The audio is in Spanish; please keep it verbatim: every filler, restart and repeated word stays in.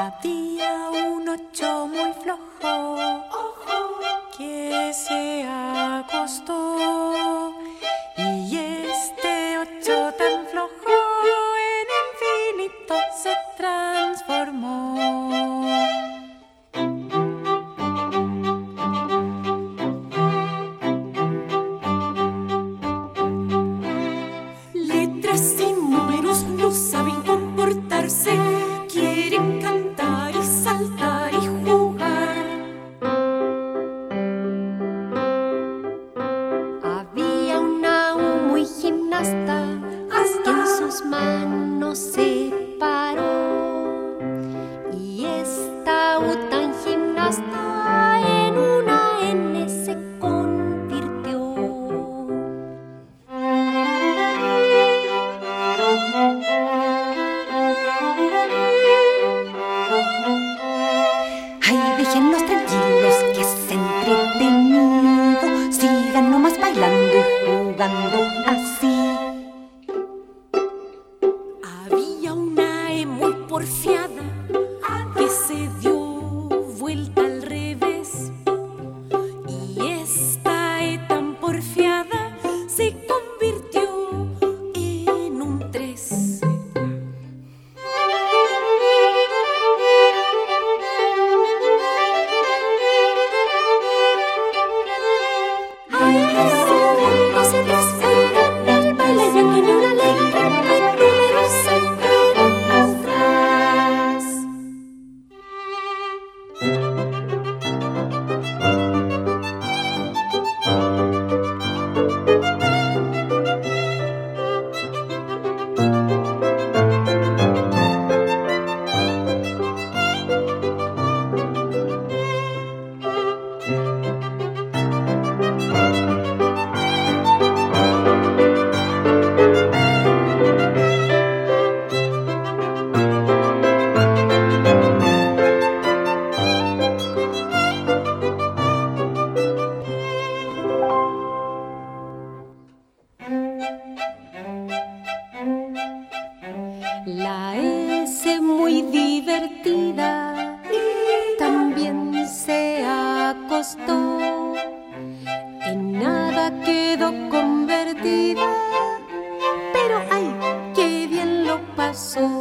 Había un ocho muy flojo que se acostó, y este ocho tan flojo en infinito se transformó. Letras y números no saben comportarse, quieren cantar y saltar y jugar. Había una U muy gimnasta que en sus manos se paró, y esta U tan gimnasta en una N se convirtió. Ay, déjenlos tranquilos, que es entretenido. Sigan nomás bailando y jugando así. Había una E muy porfiada que se dio vuelta al revés, y esta E tan porfiada se convirtió en un tres. La S muy divertida también se acostó, en nada quedó convertida, pero ay, qué bien lo pasó.